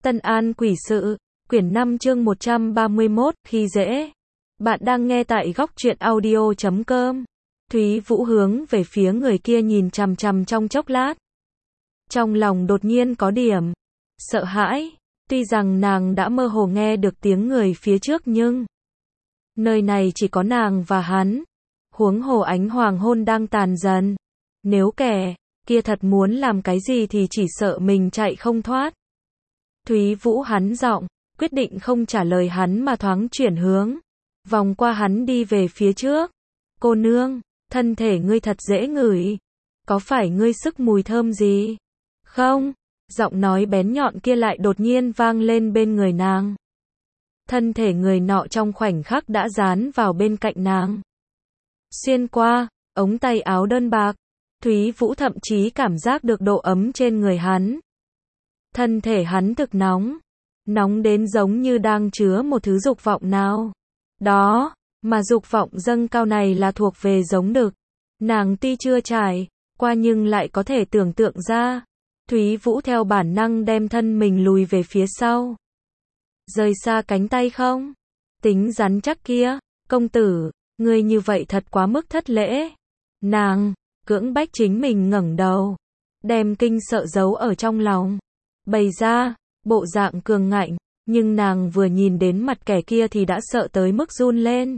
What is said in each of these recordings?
Tân An quỷ sự, quyển 5 chương 131, khi dễ. Bạn đang nghe tại góc truyện audio.com. Thúy Vũ hướng về phía người kia nhìn chằm chằm trong chốc lát. Trong lòng đột nhiên có điểm sợ hãi, tuy rằng nàng đã mơ hồ nghe được tiếng người phía trước nhưng nơi này chỉ có nàng và hắn. Huống hồ ánh hoàng hôn đang tàn dần. Nếu kẻ kia thật muốn làm cái gì thì chỉ sợ mình chạy không thoát. Thúy Vũ hắn giọng, quyết định không trả lời hắn mà thoáng chuyển hướng. Vòng qua hắn đi về phía trước. Cô nương, thân thể ngươi thật dễ ngửi. Có phải ngươi sức mùi thơm gì? Không, giọng nói bén nhọn kia lại đột nhiên vang lên bên người nàng. Thân thể người nọ trong khoảnh khắc đã dán vào bên cạnh nàng. Xuyên qua ống tay áo đơn bạc, Thúy Vũ thậm chí cảm giác được độ ấm trên người hắn. Thân thể hắn thực nóng, nóng đến giống như đang chứa một thứ dục vọng nào đó, mà dục vọng dâng cao này là thuộc về giống đực. Nàng tuy chưa trải qua nhưng lại có thể tưởng tượng ra. Thúy Vũ theo bản năng đem thân mình lùi về phía sau. Rời xa cánh tay không? Tính rắn chắc kia, công tử, ngươi như vậy thật quá mức thất lễ. Nàng cưỡng bách chính mình ngẩng đầu, đem kinh sợ giấu ở trong lòng, bày ra bộ dạng cường ngạnh, nhưng nàng vừa nhìn đến mặt kẻ kia thì đã sợ tới mức run lên.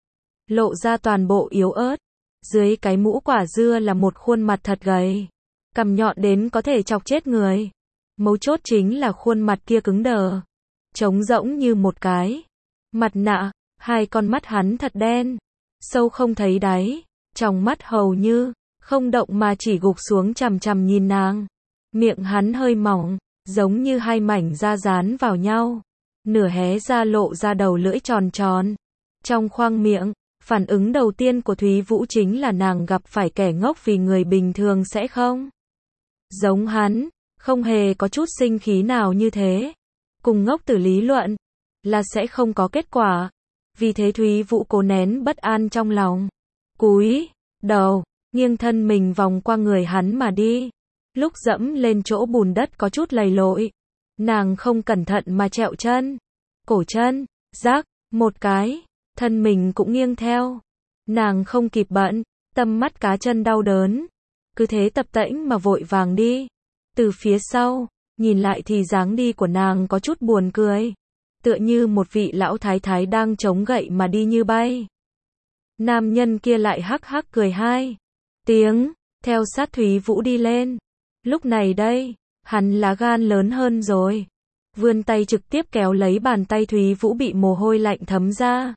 Lộ ra toàn bộ yếu ớt, dưới cái mũ quả dưa là một khuôn mặt thật gầy, cằm nhọn đến có thể chọc chết người. Mấu chốt chính là khuôn mặt kia cứng đờ, trống rỗng như một cái mặt nạ. Hai con mắt hắn thật đen, sâu không thấy đáy, trong mắt hầu như không động mà chỉ gục xuống chằm chằm nhìn nàng. Miệng hắn hơi mỏng, giống như hai mảnh da dán vào nhau, nửa hé ra lộ ra đầu lưỡi tròn tròn trong khoang miệng. Phản ứng đầu tiên của Thúy Vũ chính là nàng gặp phải kẻ ngốc, vì người bình thường sẽ không giống hắn, không hề có chút sinh khí nào như thế. Cùng ngốc tử lý luận là sẽ không có kết quả. Vì thế Thúy Vũ cố nén bất an trong lòng, cúi đầu, nghiêng thân mình vòng qua người hắn mà đi. Lúc dẫm lên chỗ bùn đất có chút lầy lội, nàng không cẩn thận mà trẹo chân, cổ chân rác một cái, thân mình cũng nghiêng theo. Nàng không kịp bận tâm mắt cá chân đau đớn, cứ thế tập tễnh mà vội vàng đi. Từ phía sau nhìn lại thì dáng đi của nàng có chút buồn cười, tựa như một vị lão thái thái đang chống gậy mà đi như bay. Nam nhân kia lại hắc hắc cười hai tiếng, theo sát Thúy Vũ đi lên. Lúc này đây, hắn lá gan lớn hơn rồi, vươn tay trực tiếp kéo lấy bàn tay Thúy Vũ bị mồ hôi lạnh thấm ra.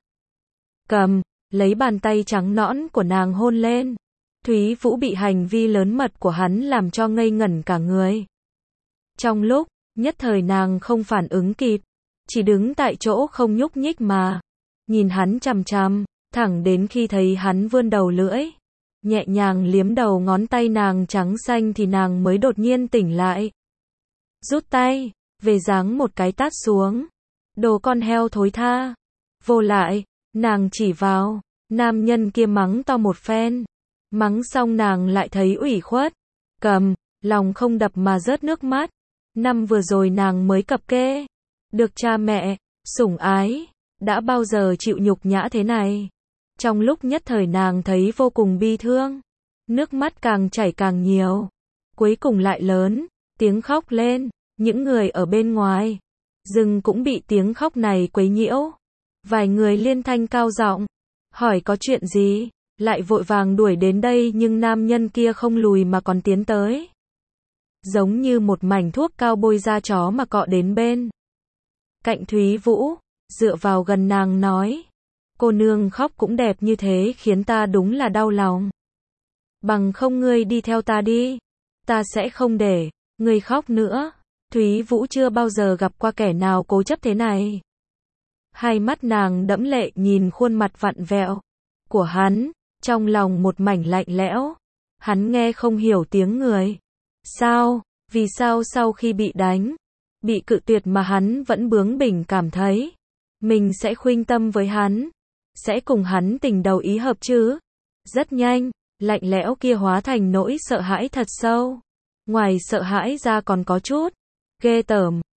Cầm lấy bàn tay trắng nõn của nàng hôn lên. Thúy Vũ bị hành vi lớn mật của hắn làm cho ngây ngẩn cả người. Trong lúc nhất thời nàng không phản ứng kịp, chỉ đứng tại chỗ không nhúc nhích mà nhìn hắn chằm chằm, thẳng đến khi thấy hắn vươn đầu lưỡi nhẹ nhàng liếm đầu ngón tay nàng trắng xanh thì nàng mới đột nhiên tỉnh lại. Rút tay về giáng một cái tát xuống. Đồ con heo thối tha. Vô lại, nàng chỉ vào nam nhân kia mắng to một phen. Mắng xong nàng lại thấy ủy khuất, cầm lòng không đập mà rớt nước mắt. Năm vừa rồi nàng mới cập kê được cha mẹ sủng ái, đã bao giờ chịu nhục nhã thế này. Trong lúc nhất thời nàng thấy vô cùng bi thương, nước mắt càng chảy càng nhiều, cuối cùng lại lớn tiếng khóc lên. Những người ở bên ngoài rừng cũng bị tiếng khóc này quấy nhiễu. Vài người liên thanh cao giọng hỏi có chuyện gì, lại vội vàng đuổi đến đây, nhưng nam nhân kia không lùi mà còn tiến tới, giống như một mảnh thuốc cao bôi da chó mà cọ đến bên cạnh Thúy Vũ, dựa vào gần nàng nói: cô nương khóc cũng đẹp như thế khiến ta đúng là đau lòng. Bằng không ngươi đi theo ta đi, ta sẽ không để ngươi khóc nữa. Thúy Vũ chưa bao giờ gặp qua kẻ nào cố chấp thế này. Hai mắt nàng đẫm lệ nhìn khuôn mặt vặn vẹo của hắn, trong lòng một mảnh lạnh lẽo. Hắn nghe không hiểu tiếng người. Sao? Vì sao sau khi bị đánh, bị cự tuyệt mà hắn vẫn bướng bỉnh cảm thấy mình sẽ khuynh tâm với hắn, sẽ cùng hắn tình đầu ý hợp chứ? Rất nhanh, lạnh lẽo kia hóa thành nỗi sợ hãi thật sâu. Ngoài sợ hãi ra còn có chút ghê tởm.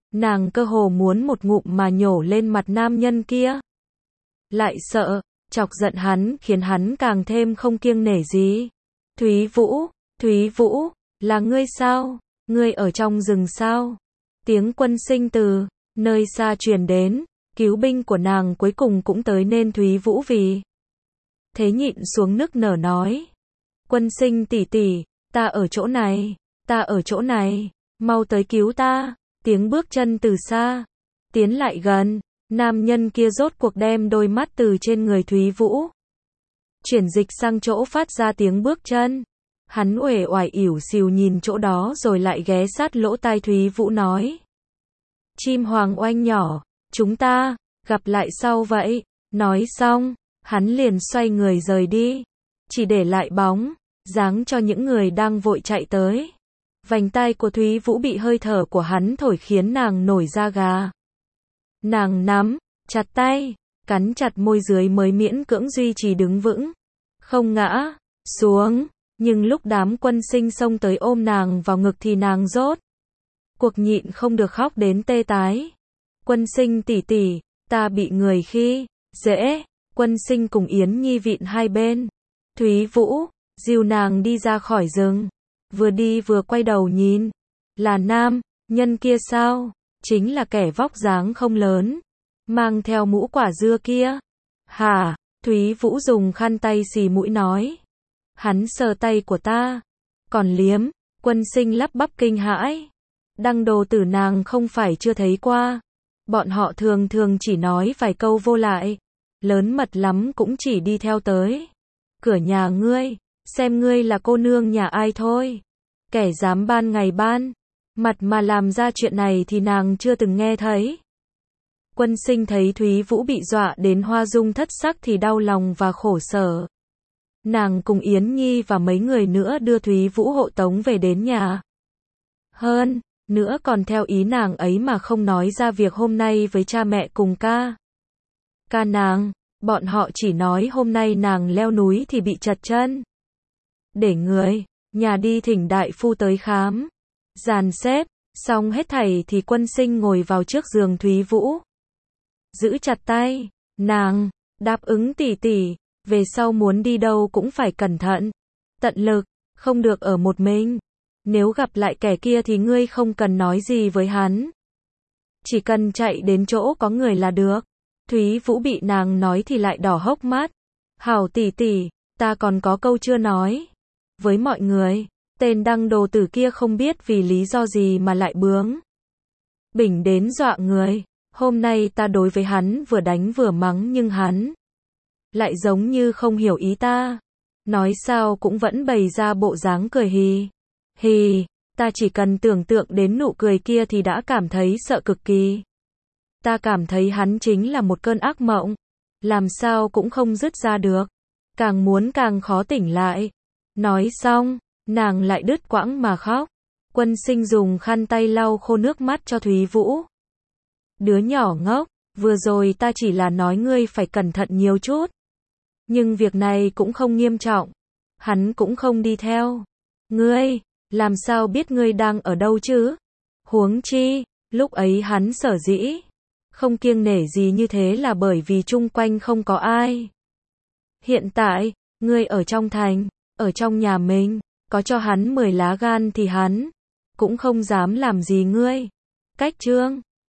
Nàng cơ hồ muốn một ngụm mà nhổ lên mặt nam nhân kia. Lại sợ, chọc giận hắn khiến hắn càng thêm không kiêng nể gì. Thúy Vũ, là ngươi sao? Ngươi ở trong rừng sao? Tiếng quân sinh từ nơi xa truyền đến, cứu binh của nàng cuối cùng cũng tới nên Thúy Vũ vì thế nhịn xuống nức nở nói. Quân sinh tỷ tỷ, ta ở chỗ này, mau tới cứu ta. Tiếng bước chân từ xa tiến lại gần, nam nhân kia rốt cuộc đem đôi mắt từ trên người Thúy Vũ chuyển dịch sang chỗ phát ra tiếng bước chân. Hắn uể oải ỉu xìu nhìn chỗ đó rồi lại ghé sát lỗ tai Thúy Vũ nói. Chim hoàng oanh nhỏ, chúng ta gặp lại sau vậy. Nói xong, hắn liền xoay người rời đi, chỉ để lại bóng dáng cho những người đang vội chạy tới. Vành tai của Thúy Vũ bị hơi thở của hắn thổi khiến nàng nổi da gà. Nàng nắm chặt tay, cắn chặt môi dưới mới miễn cưỡng duy trì đứng vững, không ngã xuống. Nhưng lúc đám quân sinh xông tới ôm nàng vào ngực thì nàng rốt cuộc nhịn không được khóc đến tê tái. Quân sinh tỷ tỷ, ta bị người khi dễ. Quân sinh cùng Yến Nhi vịn hai bên Thúy Vũ, dìu nàng đi ra khỏi rừng. Vừa đi vừa quay đầu nhìn. Là nam nhân kia sao? Chính là kẻ vóc dáng không lớn, mang theo mũ quả dưa kia. Hả? Thúy Vũ dùng khăn tay xì mũi nói. Hắn sờ tay của ta, còn liếm. Quân sinh lắp bắp kinh hãi. Đăng đồ tử nàng không phải chưa thấy qua. Bọn họ thường chỉ nói vài câu vô lại. Lớn mật lắm cũng chỉ đi theo tới cửa nhà ngươi, xem ngươi là cô nương nhà ai thôi. Kẻ dám ban ngày ban mặt mà làm ra chuyện này thì nàng chưa từng nghe thấy. Quân sinh thấy Thúy Vũ bị dọa đến hoa dung thất sắc thì đau lòng và khổ sở. Nàng cùng Yến Nhi và mấy người nữa đưa Thúy Vũ hộ tống về đến nhà. Hơn nữa còn theo ý nàng ấy mà không nói ra việc hôm nay với cha mẹ cùng ca nàng. Bọn họ chỉ nói hôm nay nàng leo núi thì bị trật chân, để người nhà đi thỉnh đại phu tới khám. Dàn xếp xong hết thảy thì quân sinh ngồi vào trước giường Thúy Vũ, giữ chặt tay nàng, đáp ứng tỷ tỷ, về sau muốn đi đâu cũng phải cẩn thận, tận lực, không được ở một mình. Nếu gặp lại kẻ kia thì ngươi không cần nói gì với hắn, chỉ cần chạy đến chỗ có người là được. Thúy Vũ bị nàng nói thì lại đỏ hốc mắt. Hảo tỷ tỷ, ta còn có câu chưa nói với mọi người. Tên đăng đồ tử kia không biết vì lý do gì mà lại bướng bỉnh đến dọa người. Hôm nay ta đối với hắn vừa đánh vừa mắng nhưng hắn lại giống như không hiểu ý ta. Nói sao cũng vẫn bày ra bộ dáng cười hì hì. Ta chỉ cần tưởng tượng đến nụ cười kia thì đã cảm thấy sợ cực kỳ. Ta cảm thấy hắn chính là một cơn ác mộng, làm sao cũng không dứt ra được, càng muốn càng khó tỉnh lại. Nói xong, nàng lại đứt quãng mà khóc. Quân sinh dùng khăn tay lau khô nước mắt cho Thúy Vũ. Đứa nhỏ ngốc, vừa rồi ta chỉ là nói ngươi phải cẩn thận nhiều chút. Nhưng việc này cũng không nghiêm trọng, hắn cũng không đi theo ngươi, làm sao biết ngươi đang ở đâu chứ? Huống chi, lúc ấy hắn sở dĩ không kiêng nể gì như thế là bởi vì chung quanh không có ai. Hiện tại, ngươi ở trong thành, ở trong nhà mình, có cho hắn 10 lá gan thì hắn cũng không dám làm gì ngươi. Cách chương